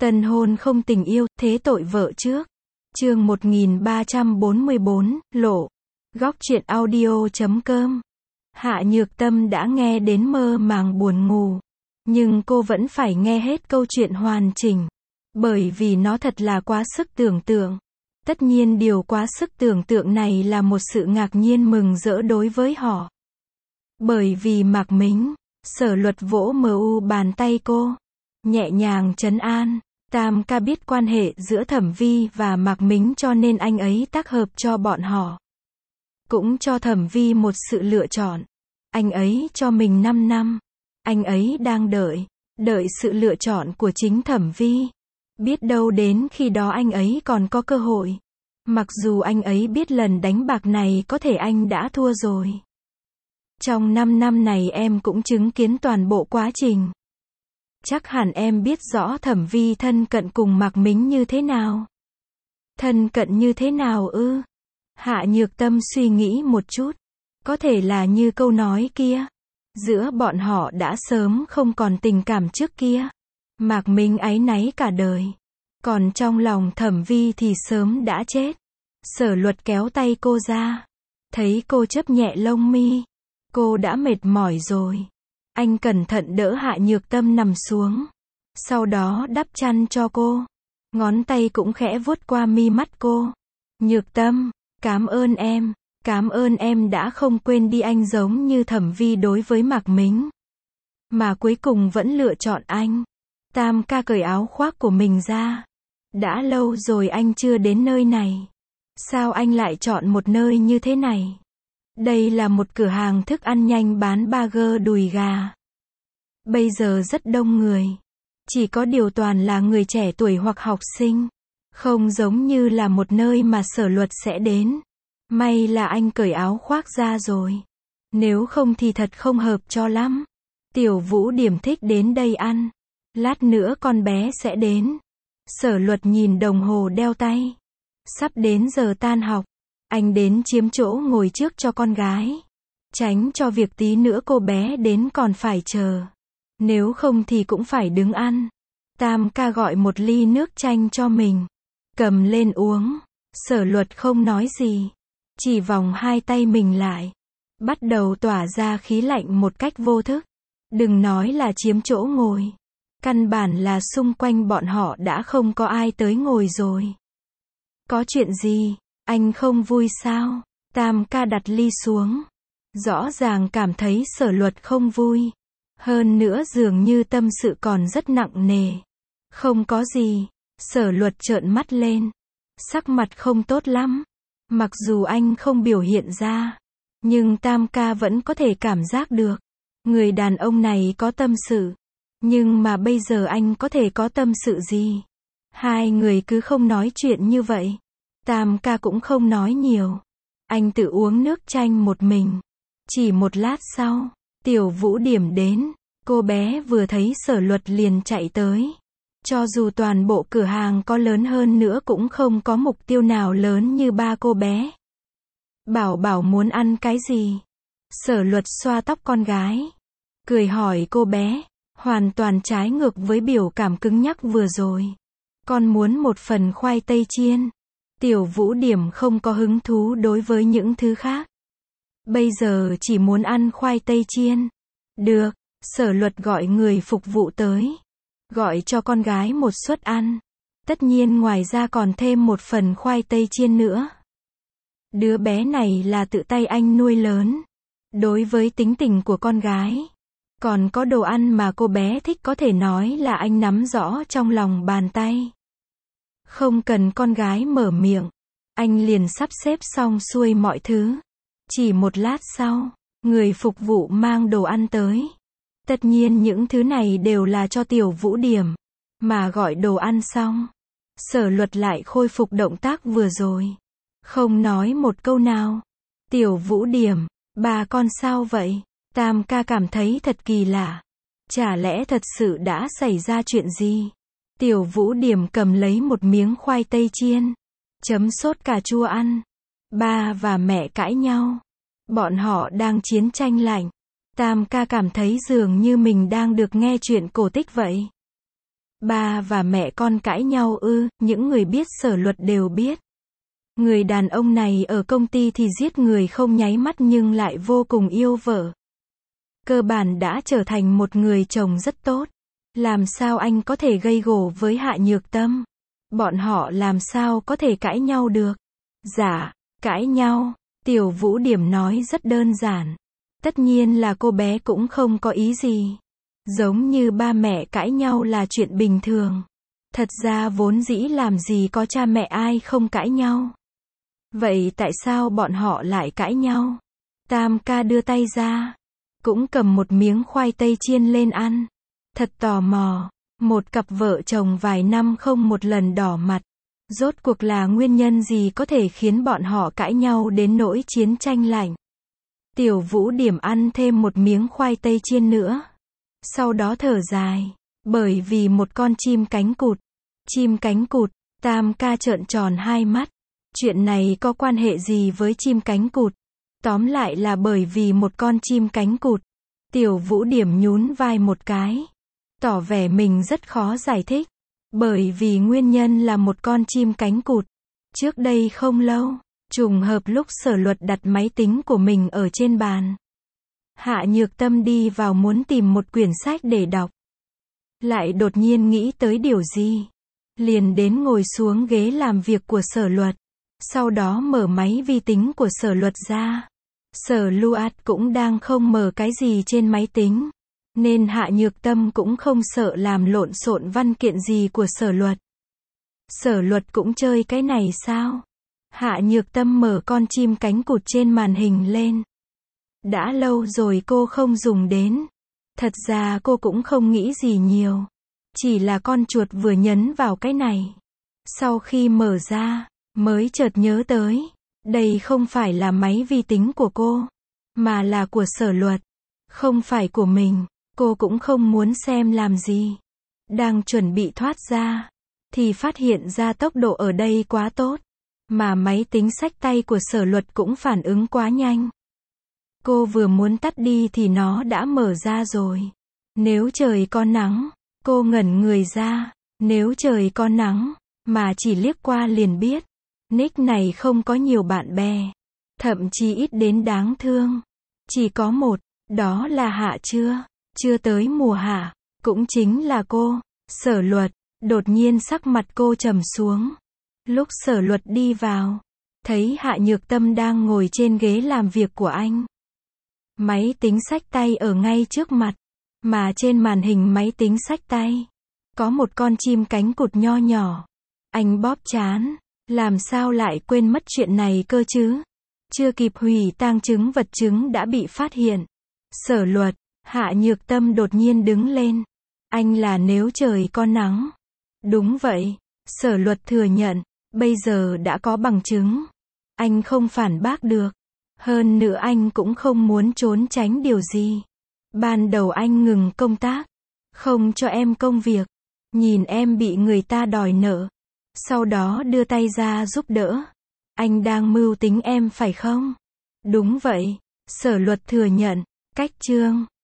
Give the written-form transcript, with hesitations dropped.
Tân hôn không tình yêu, thế tội vợ trước. Chương 1344, lộ. Góc truyện audio.com. Hạ Nhược Tâm đã nghe đến mơ màng buồn ngủ. Nhưng cô vẫn phải nghe hết câu chuyện hoàn chỉnh. Bởi vì nó thật là quá sức tưởng tượng. Tất nhiên điều quá sức tưởng tượng này là một sự ngạc nhiên mừng rỡ đối với họ. Bởi vì Mạc Mính, Sở Luật vỗ bàn tay cô, nhẹ nhàng trấn an. Tam ca biết quan hệ giữa Thẩm Vi và Mạc Mính cho nên anh ấy tác hợp cho bọn họ. Cũng cho Thẩm Vi một sự lựa chọn. Anh ấy cho mình 5 năm. Anh ấy đang đợi sự lựa chọn của chính Thẩm Vi. Biết đâu đến khi đó anh ấy còn có cơ hội. Mặc dù anh ấy biết lần đánh bạc này có thể anh đã thua rồi. Trong 5 năm này em cũng chứng kiến toàn bộ quá trình. Chắc hẳn em biết rõ Thẩm Vi thân cận cùng Mạc Mính như thế nào. Thân cận như thế nào ư? Hạ Nhược Tâm suy nghĩ một chút. Có thể là như câu nói kia. Giữa bọn họ đã sớm không còn tình cảm trước kia. Mạc Mính áy náy cả đời. Còn trong lòng Thẩm Vi thì sớm đã chết. Sở Luật kéo tay cô ra. Thấy cô chớp nhẹ lông mi. Cô đã mệt mỏi rồi. Anh cẩn thận đỡ Hạ Nhược Tâm nằm xuống. Sau đó đắp chăn cho cô. Ngón tay cũng khẽ vuốt qua mi mắt cô. Nhược Tâm, cảm ơn em đã không quên đi anh giống như Thẩm Vi đối với Mạc Mính. Mà cuối cùng vẫn lựa chọn anh. Tam ca cởi áo khoác của mình ra. Đã lâu rồi anh chưa đến nơi này. Sao anh lại chọn một nơi như thế này? Đây là một cửa hàng thức ăn nhanh bán burger đùi gà. Bây giờ rất đông người. Chỉ có điều toàn là người trẻ tuổi hoặc học sinh. Không giống như là một nơi mà Sở Luật sẽ đến. May là anh cởi áo khoác ra rồi. Nếu không thì thật không hợp cho lắm. Tiểu Vũ Điểm thích đến đây ăn. Lát nữa con bé sẽ đến. Sở Luật nhìn đồng hồ đeo tay. Sắp đến giờ tan học. Anh đến chiếm chỗ ngồi trước cho con gái. Tránh cho việc tí nữa cô bé đến còn phải chờ. Nếu không thì cũng phải đứng ăn. Tam ca gọi một ly nước chanh cho mình. Cầm lên uống. Sở Luật không nói gì. Chỉ vòng hai tay mình lại. Bắt đầu tỏa ra khí lạnh một cách vô thức. Đừng nói là chiếm chỗ ngồi. Căn bản là xung quanh bọn họ đã không có ai tới ngồi rồi. Có chuyện gì? Anh không vui sao? Tam ca đặt ly xuống. Rõ ràng cảm thấy Sở Luật không vui. Hơn nữa dường như tâm sự còn rất nặng nề. Không có gì. Sở Luật trợn mắt lên. Sắc mặt không tốt lắm. Mặc dù anh không biểu hiện ra. Nhưng Tam ca vẫn có thể cảm giác được. Người đàn ông này có tâm sự. Nhưng mà bây giờ anh có thể có tâm sự gì? Hai người cứ không nói chuyện như vậy. Tam ca cũng không nói nhiều. Anh tự uống nước chanh một mình. Chỉ một lát sau, Tiểu Vũ Điểm đến. Cô bé vừa thấy Sở Luật liền chạy tới. Cho dù toàn bộ cửa hàng có lớn hơn nữa cũng không có mục tiêu nào lớn như ba cô bé. Bảo muốn ăn cái gì? Sở Luật xoa tóc con gái. Cười hỏi cô bé. Hoàn toàn trái ngược với biểu cảm cứng nhắc vừa rồi. Con muốn một phần khoai tây chiên. Tiểu Vũ Điểm không có hứng thú đối với những thứ khác. Bây giờ chỉ muốn ăn khoai tây chiên. Được, Sở Luật gọi người phục vụ tới. Gọi cho con gái một suất ăn. Tất nhiên ngoài ra còn thêm một phần khoai tây chiên nữa. Đứa bé này là tự tay anh nuôi lớn. Đối với tính tình của con gái. Còn có đồ ăn mà cô bé thích có thể nói là anh nắm rõ trong lòng bàn tay. Không cần con gái mở miệng. Anh liền sắp xếp xong xuôi mọi thứ. Chỉ một lát sau, người phục vụ mang đồ ăn tới. Tất nhiên những thứ này đều là cho Tiểu Vũ Điểm. Mà gọi đồ ăn xong. Sở Luật lại khôi phục động tác vừa rồi. Không nói một câu nào. Tiểu Vũ Điểm, bà con sao vậy? Tam ca cảm thấy thật kỳ lạ. Chả lẽ thật sự đã xảy ra chuyện gì? Tiểu Vũ Điểm cầm lấy một miếng khoai tây chiên. Chấm sốt cà chua ăn. Ba và mẹ cãi nhau. Bọn họ đang chiến tranh lạnh. Tam ca cảm thấy dường như mình đang được nghe chuyện cổ tích vậy. Ba và mẹ con cãi nhau ư? Những người biết Sở Luật đều biết. Người đàn ông này ở công ty thì giết người không nháy mắt nhưng lại vô cùng yêu vợ. Cơ bản đã trở thành một người chồng rất tốt. Làm sao anh có thể gây gổ với Hạ Nhược Tâm? Bọn họ làm sao có thể cãi nhau được? Dạ, cãi nhau. Tiểu Vũ Điểm nói rất đơn giản. Tất nhiên là cô bé cũng không có ý gì. Giống như ba mẹ cãi nhau là chuyện bình thường. Thật ra vốn dĩ làm gì có cha mẹ ai không cãi nhau. Vậy tại sao bọn họ lại cãi nhau? Tam ca đưa tay ra, cũng cầm một miếng khoai tây chiên lên ăn. Thật tò mò, một cặp vợ chồng vài năm không một lần đỏ mặt. Rốt cuộc là nguyên nhân gì có thể khiến bọn họ cãi nhau đến nỗi chiến tranh lạnh? Tiểu Vũ Điểm ăn thêm một miếng khoai tây chiên nữa. Sau đó thở dài, bởi vì một con chim cánh cụt. Chim cánh cụt, Tam ca trợn tròn hai mắt. Chuyện này có quan hệ gì với chim cánh cụt? Tóm lại là bởi vì một con chim cánh cụt. Tiểu Vũ Điểm nhún vai một cái, tỏ vẻ mình rất khó giải thích. Bởi vì nguyên nhân là một con chim cánh cụt. Trước đây không lâu, trùng hợp lúc Sở Luật đặt máy tính của mình ở trên bàn. Hạ Nhược Tâm đi vào muốn tìm một quyển sách để đọc. Lại đột nhiên nghĩ tới điều gì. Liền đến ngồi xuống ghế làm việc của Sở Luật. Sau đó mở máy vi tính của Sở Luật ra. Sở Luat cũng đang không mở cái gì trên máy tính. Nên Hạ Nhược Tâm cũng không sợ làm lộn xộn văn kiện gì của Sở Luật. Sở Luật cũng chơi cái này sao? Hạ Nhược Tâm mở con chim cánh cụt trên màn hình lên. Đã lâu rồi cô không dùng đến. Thật ra cô cũng không nghĩ gì nhiều. Chỉ là con chuột vừa nhấn vào cái này. Sau khi mở ra, mới chợt nhớ tới. Đây không phải là máy vi tính của cô, mà là của Sở Luật. Không phải của mình. Cô cũng không muốn xem làm gì. Đang chuẩn bị thoát ra, thì phát hiện ra tốc độ ở đây quá tốt. Mà máy tính xách tay của Sở Luật cũng phản ứng quá nhanh. Cô vừa muốn tắt đi thì nó đã mở ra rồi. Nếu trời có nắng, cô ngẩn người ra. Nếu trời có nắng, mà chỉ liếc qua liền biết. Nick này không có nhiều bạn bè. Thậm chí ít đến đáng thương. Chỉ có một, đó là Hạ Chưa tới mùa hạ, cũng chính là cô. Sở Luật, đột nhiên sắc mặt cô trầm xuống. Lúc Sở Luật đi vào, thấy Hạ Nhược Tâm đang ngồi trên ghế làm việc của anh. Máy tính xách tay ở ngay trước mặt, mà trên màn hình máy tính xách tay, có một con chim cánh cụt nho nhỏ. Anh bóp trán, làm sao lại quên mất chuyện này cơ chứ? Chưa kịp hủy tang chứng vật chứng đã bị phát hiện. Sở Luật, Hạ Nhược Tâm đột nhiên đứng lên. Anh là nếu trời có nắng. Đúng vậy, Sở Luật thừa nhận, bây giờ đã có bằng chứng. Anh không phản bác được. Hơn nữa anh cũng không muốn trốn tránh điều gì. Ban đầu anh ngừng công tác, không cho em công việc. Nhìn em bị người ta đòi nợ. Sau đó đưa tay ra giúp đỡ. Anh đang mưu tính em phải không? Đúng vậy, Sở Luật thừa nhận. Cách chương